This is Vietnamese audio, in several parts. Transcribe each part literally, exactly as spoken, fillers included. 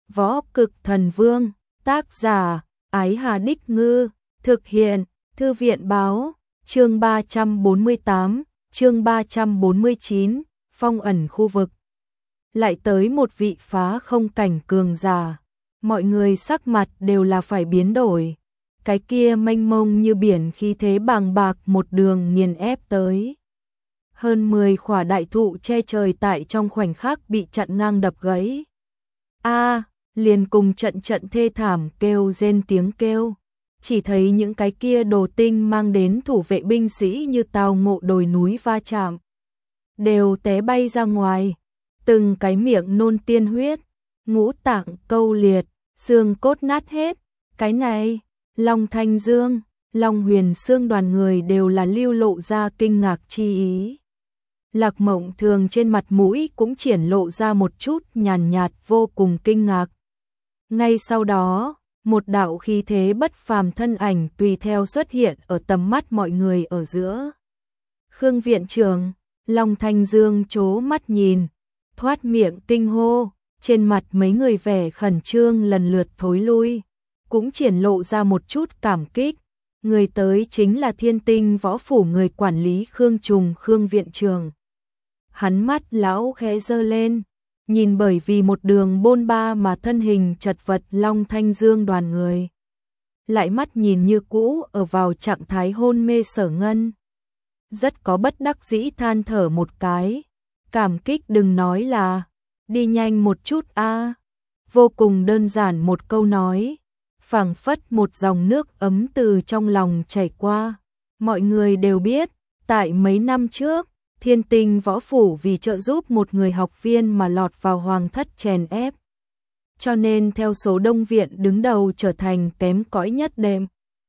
Võ Cực Thần Vương, tác giả, Ái Hà Đích Ngư, thực hiện, Thư viện Báo, chương ba trăm bốn mươi tám, chương ba trăm bốn mươi chín, phong ẩn khu vực. Lại tới một vị phá không cảnh cường giả, mọi người sắc mặt đều là phải biến đổi. Cái kia mênh mông như biển khí thế bàng bạc một đường nghiền ép tới. Hơn mười khỏa đại thụ che trời tại trong khoảnh khắc bị chặn ngang đập gãy. A, liền cùng trận trận thê thảm kêu rên tiếng kêu. Chỉ thấy những cái kia đồ tinh mang đến thủ vệ binh sĩ như tàu ngộ đồi núi va chạm, đều té bay ra ngoài, từng cái miệng nôn tiên huyết, ngũ tạng câu liệt, xương cốt nát hết. Cái này, Long Thanh Dương, Long Huyền Xương đoàn người đều là lưu lộ ra kinh ngạc chi ý. Lạc Mộng Thường trên mặt mũi cũng triển lộ ra một chút nhàn nhạt vô cùng kinh ngạc. Ngay sau đó, một đạo khí thế bất phàm thân ảnh tùy theo xuất hiện ở tầm mắt mọi người ở giữa. Khương viện trưởng, Long Thanh Dương chố mắt nhìn, thoát miệng kinh hô, trên mặt mấy người vẻ khẩn trương lần lượt thối lui, cũng triển lộ ra một chút cảm kích. Người tới chính là Thiên Tinh Võ Phủ người quản lý Khương Trùng, Khương viện trưởng. Hắn mắt lão khẽ giơ lên, nhìn bởi vì một đường bôn ba mà thân hình chật vật Long Thanh Dương đoàn người. Lại mắt nhìn như cũ ở vào trạng thái hôn mê Sở Ngân. Rất có bất đắc dĩ than thở một cái, cảm kích đừng nói là, đi nhanh một chút a. Vô cùng đơn giản một câu nói, phảng phất một dòng nước ấm từ trong lòng chảy qua. Mọi người đều biết, tại mấy năm trước, Thiên Tinh Võ Phủ vì trợ giúp một người học viên mà lọt vào hoàng thất chèn ép. Cho nên theo số đông viện đứng đầu trở thành kém cỏi nhất đêm.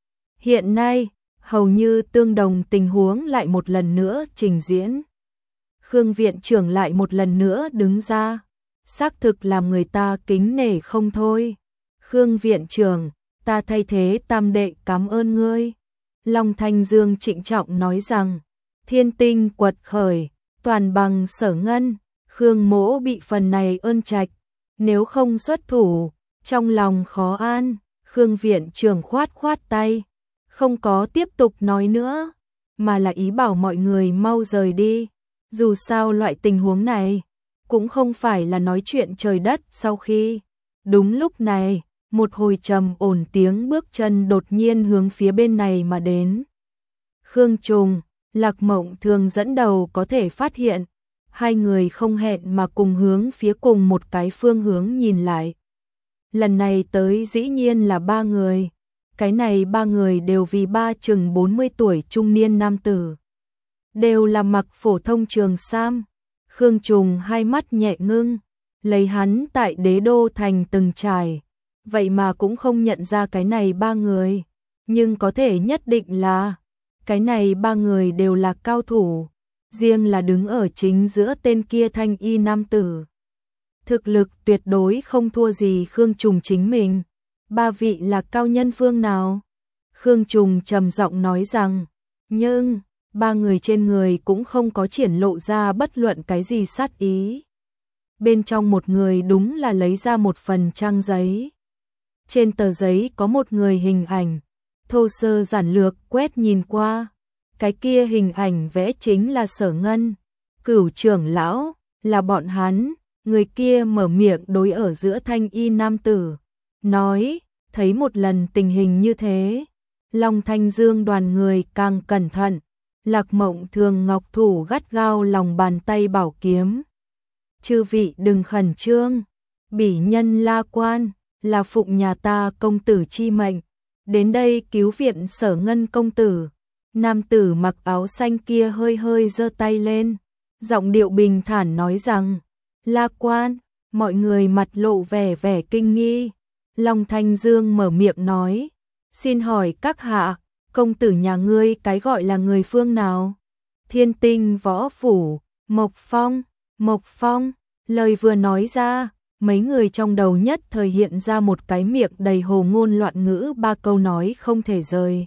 Hiện nay, hầu như tương đồng tình huống lại một lần nữa trình diễn. Khương viện trưởng lại một lần nữa đứng ra, xác thực làm người ta kính nể không thôi. Khương viện trưởng, ta thay thế tam đệ cảm ơn ngươi. Long Thanh Dương trịnh trọng nói rằng, Thiên Tinh quật khởi, toàn bằng Sở Ngân, Khương mỗ bị phần này ơn trạch, nếu không xuất thủ, trong lòng khó an. Khương viện trưởng khoát khoát tay, không có tiếp tục nói nữa, mà là ý bảo mọi người mau rời đi. Dù sao loại tình huống này, cũng không phải là nói chuyện trời đất sau khi. Đúng lúc này, một hồi trầm ổn tiếng bước chân đột nhiên hướng phía bên này mà đến. Khương Trùng, Lạc Mộng Thường dẫn đầu có thể phát hiện, hai người không hẹn mà cùng hướng phía cùng một cái phương hướng nhìn lại. Lần này tới dĩ nhiên là ba người, cái này ba người đều vì ba chừng bốn mươi tuổi trung niên nam tử. Đều là mặc phổ thông trường sam. Khương Trùng hai mắt nhẹ ngưng, lấy hắn tại đế đô thành từng trải, vậy mà cũng không nhận ra cái này ba người, nhưng có thể nhất định là cái này ba người đều là cao thủ, riêng là đứng ở chính giữa tên kia thanh y nam tử. Thực lực tuyệt đối không thua gì Khương Trùng chính mình. Ba vị là cao nhân phương nào? Khương Trùng trầm giọng nói rằng, nhưng ba người trên người cũng không có triển lộ ra bất luận cái gì sát ý. Bên trong một người đúng là lấy ra một phần trang giấy. Trên tờ giấy có một người hình ảnh, thô sơ giản lược quét nhìn qua. Cái kia hình ảnh vẽ chính là Sở Ngân, Cửu trưởng lão, là bọn hắn. Người kia mở miệng đối ở giữa thanh y nam tử, nói, thấy một lần tình hình như thế, Long Thanh Dương đoàn người càng cẩn thận. Lạc Mộng Thường ngọc thủ gắt gao lòng bàn tay bảo kiếm. Chư vị đừng khẩn trương, bỉ nhân La Quan, là phụng nhà ta công tử chi mệnh, đến đây cứu viện Sở Ngân công tử. Nam tử mặc áo xanh kia hơi hơi giơ tay lên, giọng điệu bình thản nói rằng, La Quan. Mọi người mặt lộ vẻ vẻ kinh nghi. Long Thanh Dương mở miệng nói, xin hỏi các hạ, công tử nhà ngươi cái gọi là người phương nào? Thiên Tinh Võ Phủ, Mộc Phong. Mộc Phong. Lời vừa nói ra, mấy người trong đầu nhất thời hiện ra một cái miệng đầy hồ ngôn loạn ngữ, ba câu nói không thể rời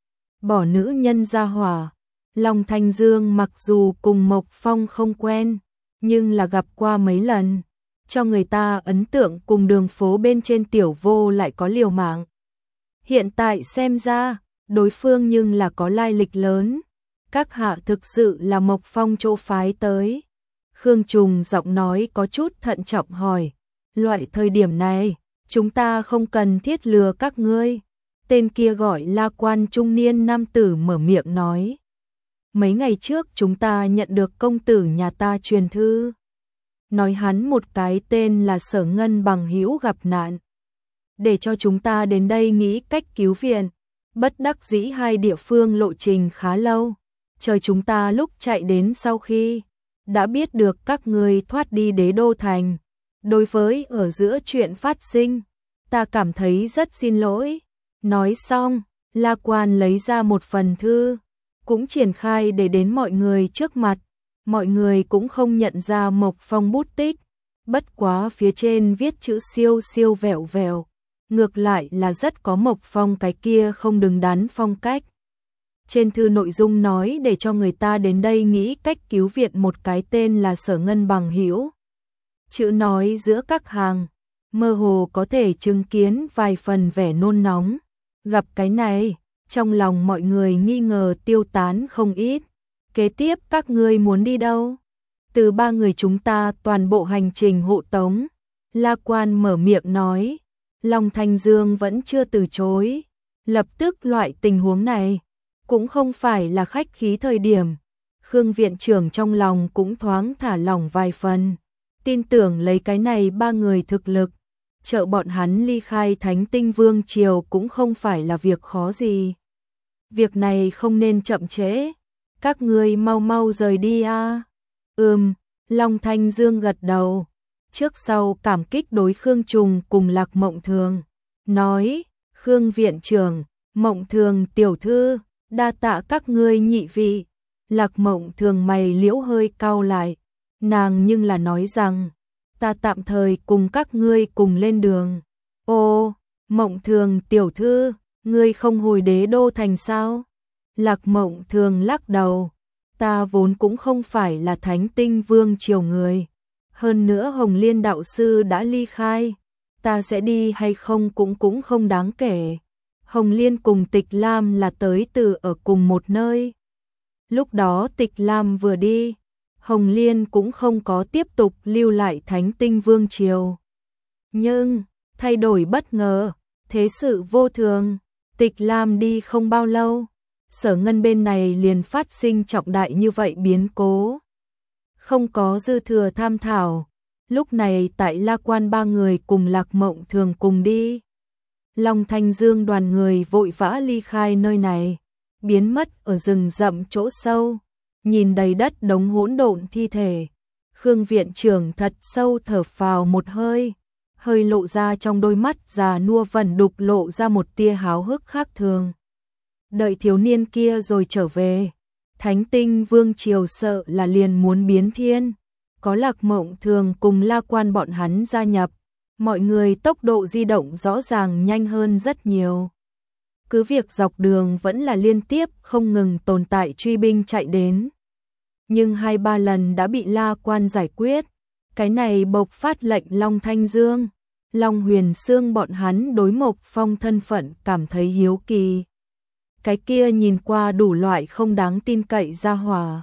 bỏ nữ nhân gia hỏa. Long Thanh Dương mặc dù cùng Mộc Phong không quen, nhưng là gặp qua mấy lần, cho người ta ấn tượng cùng đường phố bên trên tiểu vô lại có liều mạng. Hiện tại xem ra, đối phương nhưng là có lai lịch lớn. Các hạ thực sự là Mộc Phong chỗ phái tới. Khương Trùng giọng nói có chút thận trọng hỏi. Loại thời điểm này, chúng ta không cần thiết lừa các ngươi. Tên kia gọi La Quan trung niên nam tử mở miệng nói. Mấy ngày trước chúng ta nhận được công tử nhà ta truyền thư. Nói hắn một cái tên là Sở Ngân bằng hữu gặp nạn. Để cho chúng ta đến đây nghĩ cách cứu viện. Bất đắc dĩ hai địa phương lộ trình khá lâu. Chờ chúng ta lúc chạy đến sau khi đã biết được các người thoát đi Đế Đô Thành. Đối với ở giữa chuyện phát sinh, ta cảm thấy rất xin lỗi. Nói xong, La Quan lấy ra một phần thư, cũng triển khai để đến mọi người trước mặt. Mọi người cũng không nhận ra Mộc Phong bút tích, bất quá phía trên viết chữ siêu siêu vẹo vẹo, ngược lại là rất có Mộc Phong cái kia không đứng đắn phong cách. Trên thư nội dung nói để cho người ta đến đây nghĩ cách cứu viện một cái tên là Sở Ngân bằng hữu. Chữ nói giữa các hàng, mơ hồ có thể chứng kiến vài phần vẻ nôn nóng. Gặp cái này, trong lòng mọi người nghi ngờ tiêu tán không ít. Kế tiếp các ngươi muốn đi đâu? Từ ba người chúng ta toàn bộ hành trình hộ tống. La Quan mở miệng nói. Long Thanh Dương vẫn chưa từ chối. Lập tức loại tình huống này cũng không phải là khách khí thời điểm. Khương viện trưởng trong lòng cũng thoáng thả lỏng vài phần. Tin tưởng lấy cái này ba người thực lực, trợ bọn hắn ly khai Thánh Tinh Vương triều cũng không phải là việc khó gì. Việc này không nên chậm trễ. Các ngươi mau mau rời đi a. À? Ừm, Long Thanh Dương gật đầu. Trước sau cảm kích đối Khương Trùng cùng Lạc Mộng Thường. Nói, Khương viện trưởng, Mộng Thường tiểu thư, đa tạ các ngươi nhị vị. Lạc Mộng Thường mày liễu hơi cau lại. Nàng nhưng là nói rằng, ta tạm thời cùng các ngươi cùng lên đường. Ô, Mộng Thường tiểu thư, ngươi không hồi Đế Đô Thành sao? Lạc Mộng Thường lắc đầu, ta vốn cũng không phải là Thánh Tinh Vương triều người. Hơn nữa Hồng Liên đạo sư đã ly khai, ta sẽ đi hay không cũng cũng không đáng kể. Hồng Liên cùng Tịch Lam là tới từ ở cùng một nơi. Lúc đó Tịch Lam vừa đi, Hồng Liên cũng không có tiếp tục lưu lại Thánh Tinh Vương triều. Nhưng, thay đổi bất ngờ, thế sự vô thường, Tịch Lam đi không bao lâu, Sở Ngân bên này liền phát sinh trọng đại như vậy biến cố. Không có dư thừa tham thảo, lúc này tại La Quan ba người cùng Lạc Mộng Thường cùng đi. Long Thanh Dương đoàn người vội vã ly khai nơi này, biến mất ở rừng rậm chỗ sâu, nhìn đầy đất đống hỗn độn thi thể. Khương viện trưởng thật sâu thở phào một hơi, hơi lộ ra trong đôi mắt già nua vẩn đục lộ ra một tia háo hức khác thường. Đợi thiếu niên kia rồi trở về, Thánh Tinh Vương triều sợ là liền muốn biến thiên. Có Lạc Mộng Thường cùng La Quan bọn hắn gia nhập, mọi người tốc độ di động rõ ràng nhanh hơn rất nhiều. Cứ việc dọc đường vẫn là liên tiếp không ngừng tồn tại truy binh chạy đến. Nhưng hai ba lần đã bị La Quan giải quyết. Cái này bộc phát lệnh Long Thanh Dương, Long Huyền Sương bọn hắn đối Mộc Phong thân phận cảm thấy hiếu kỳ. Cái kia nhìn qua đủ loại không đáng tin cậy ra hỏa.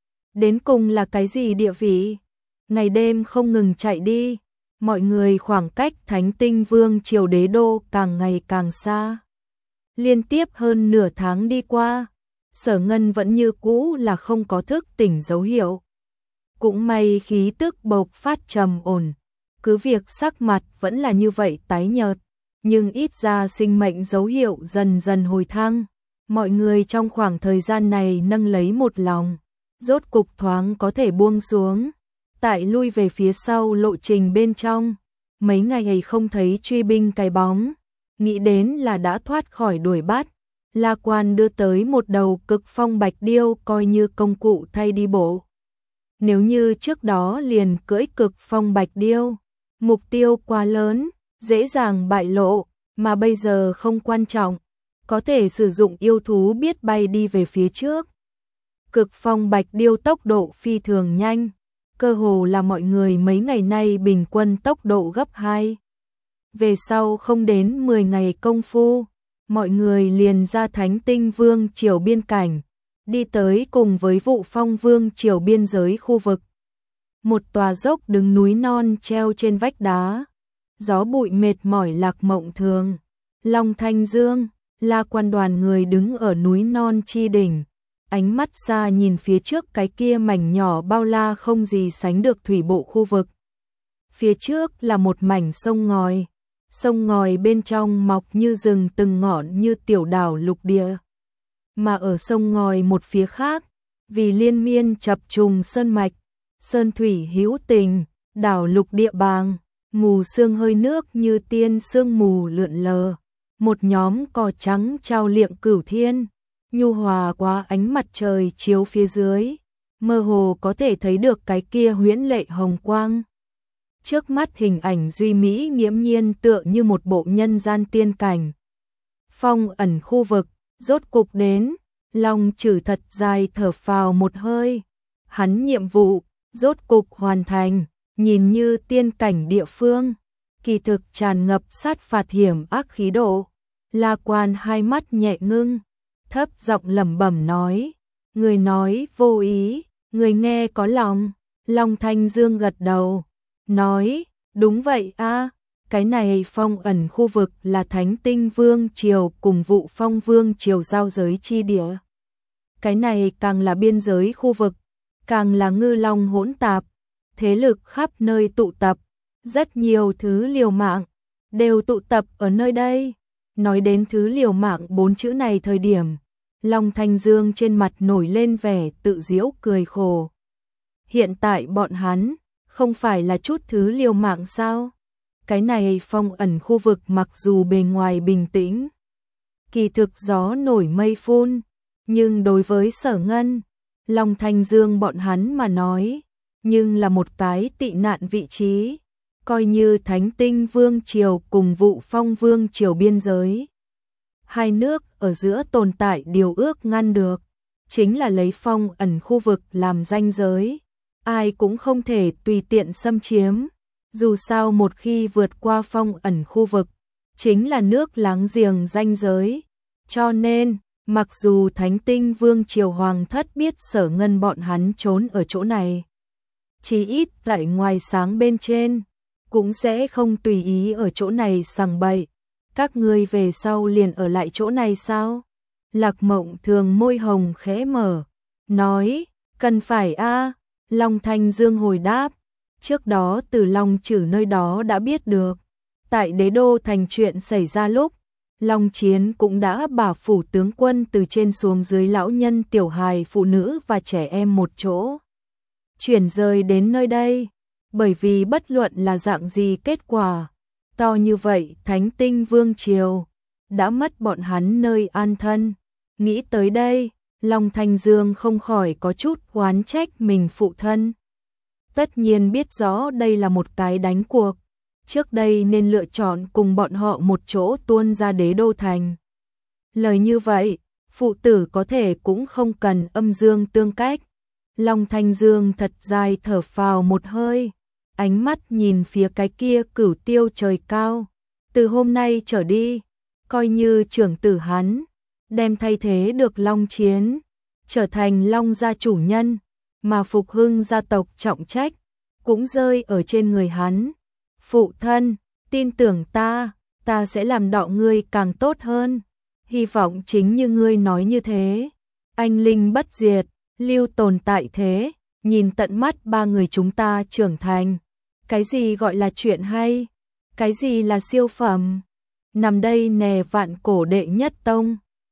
Đến cùng là cái gì địa vị? Ngày đêm không ngừng chạy đi, mọi người khoảng cách Thánh Tinh Vương triều Đế Đô càng ngày càng xa. Liên tiếp hơn nửa tháng đi qua, Sở Ngân vẫn như cũ là không có thức tỉnh dấu hiệu. Cũng may khí tức bộc phát trầm ổn, cứ việc sắc mặt vẫn là như vậy tái nhợt, nhưng ít ra sinh mệnh dấu hiệu dần dần hồi thăng. Mọi người trong khoảng thời gian này nâng lấy một lòng, rốt cục thoáng có thể buông xuống. Tại lui về phía sau lộ trình bên trong, mấy ngày không thấy truy binh cái bóng, nghĩ đến là đã thoát khỏi đuổi bắt. La Quan đưa tới một đầu cực phong bạch điêu coi như công cụ thay đi bộ. Nếu như trước đó liền cưỡi cực phong bạch điêu, mục tiêu quá lớn, dễ dàng bại lộ, mà bây giờ không quan trọng, có thể sử dụng yêu thú biết bay đi về phía trước. Cực phong bạch điêu tốc độ phi thường nhanh, cơ hồ là mọi người mấy ngày nay bình quân tốc độ gấp hai. Về sau không đến mười ngày công phu, mọi người liền ra Thánh Tinh Vương triều biên cảnh, đi tới cùng với Vụ Phong Vương triều biên giới khu vực. Một tòa dốc đứng núi non treo trên vách đá, gió bụi mệt mỏi lạc mộng thường. Long Thanh Dương, La Quan đoàn người đứng ở núi non chi đỉnh, ánh mắt xa nhìn phía trước cái kia mảnh nhỏ bao la không gì sánh được thủy bộ khu vực. Phía trước là một mảnh sông ngòi, sông ngòi bên trong mọc như rừng từng ngọn như tiểu đảo lục địa. Mà ở sông ngòi một phía khác, vì liên miên chập trùng sơn mạch, sơn thủy hữu tình, đảo lục địa bàng, mù sương hơi nước như tiên sương mù lượn lờ. Một nhóm cò trắng trao liệng cửu thiên, nhu hòa qua ánh mặt trời chiếu phía dưới, mơ hồ có thể thấy được cái kia huyễn lệ hồng quang. Trước mắt hình ảnh duy mỹ nghiễm nhiên tựa như một bộ nhân gian tiên cảnh. Phong ẩn khu vực, rốt cục đến, Long Chử thật dài thở phào một hơi. Hắn nhiệm vụ, rốt cục hoàn thành, nhìn như tiên cảnh địa phương, kỳ thực tràn ngập sát phạt hiểm ác khí độ. La Quan hai mắt nhẹ ngưng, thấp giọng lẩm bẩm nói, người nói vô ý, người nghe có lòng. Long Thanh Dương gật đầu, nói, đúng vậy a, cái này phong ẩn khu vực là Thánh Tinh Vương triều cùng Vụ Phong Vương triều giao giới chi địa. Cái này càng là biên giới khu vực, càng là ngư long hỗn tạp, thế lực khắp nơi tụ tập, rất nhiều thứ liều mạng đều tụ tập ở nơi đây. Nói đến thứ liều mạng bốn chữ này thời điểm, Long Thanh Dương trên mặt nổi lên vẻ tự giễu cười khổ. Hiện tại bọn hắn không phải là chút thứ liều mạng sao? Cái này phong ẩn khu vực mặc dù bề ngoài bình tĩnh, kỳ thực gió nổi mây phun, nhưng đối với Sở Ngân, Long Thanh Dương bọn hắn mà nói, nhưng là một cái tị nạn vị trí. Coi như Thánh Tinh Vương triều cùng Vụ Phong Vương triều biên giới, hai nước ở giữa tồn tại điều ước ngăn được, chính là lấy phong ẩn khu vực làm ranh giới, ai cũng không thể tùy tiện xâm chiếm. Dù sao một khi vượt qua phong ẩn khu vực, chính là nước láng giềng ranh giới. Cho nên, mặc dù Thánh Tinh Vương triều hoàng thất biết Sở Ngân bọn hắn trốn ở chỗ này, chỉ ít tại ngoài sáng bên trên, cũng sẽ không tùy ý ở chỗ này sằng bậy. Các ngươi về sau liền ở lại chỗ này sao? Lạc Mộng Thường môi hồng khẽ mở, nói, cần phải a. Long Thanh Dương hồi đáp, trước đó từ Long Chử nơi đó đã biết được, tại Đế Đô thành chuyện xảy ra lúc, Long Chiến cũng đã bảo phủ tướng quân từ trên xuống dưới lão nhân tiểu hài phụ nữ và trẻ em một chỗ chuyển rời đến nơi đây. Bởi vì bất luận là dạng gì kết quả, to như vậy Thánh Tinh Vương triều đã mất bọn hắn nơi an thân. Nghĩ tới đây, Long Thanh Dương không khỏi có chút oán trách mình phụ thân. Tất nhiên biết rõ đây là một cái đánh cuộc, trước đây nên lựa chọn cùng bọn họ một chỗ tuôn ra Đế Đô thành. Lời như vậy, phụ tử có thể cũng không cần âm dương tương cách. Long Thanh Dương thật dài thở phào một hơi, ánh mắt nhìn phía cái kia cửu tiêu trời cao. Từ hôm nay trở đi, coi như trưởng tử hắn, đem thay thế được Long Chiến, trở thành Long gia chủ nhân, mà phục hưng gia tộc trọng trách, cũng rơi ở trên người hắn. Phụ thân, tin tưởng ta, ta sẽ làm đọ ngươi càng tốt hơn. Hy vọng chính như ngươi nói như thế, anh linh bất diệt, lưu tồn tại thế, nhìn tận mắt ba người chúng ta trưởng thành. Cái gì gọi là chuyện hay? Cái gì là siêu phẩm? Nằm đây nè vạn cổ đệ nhất tông.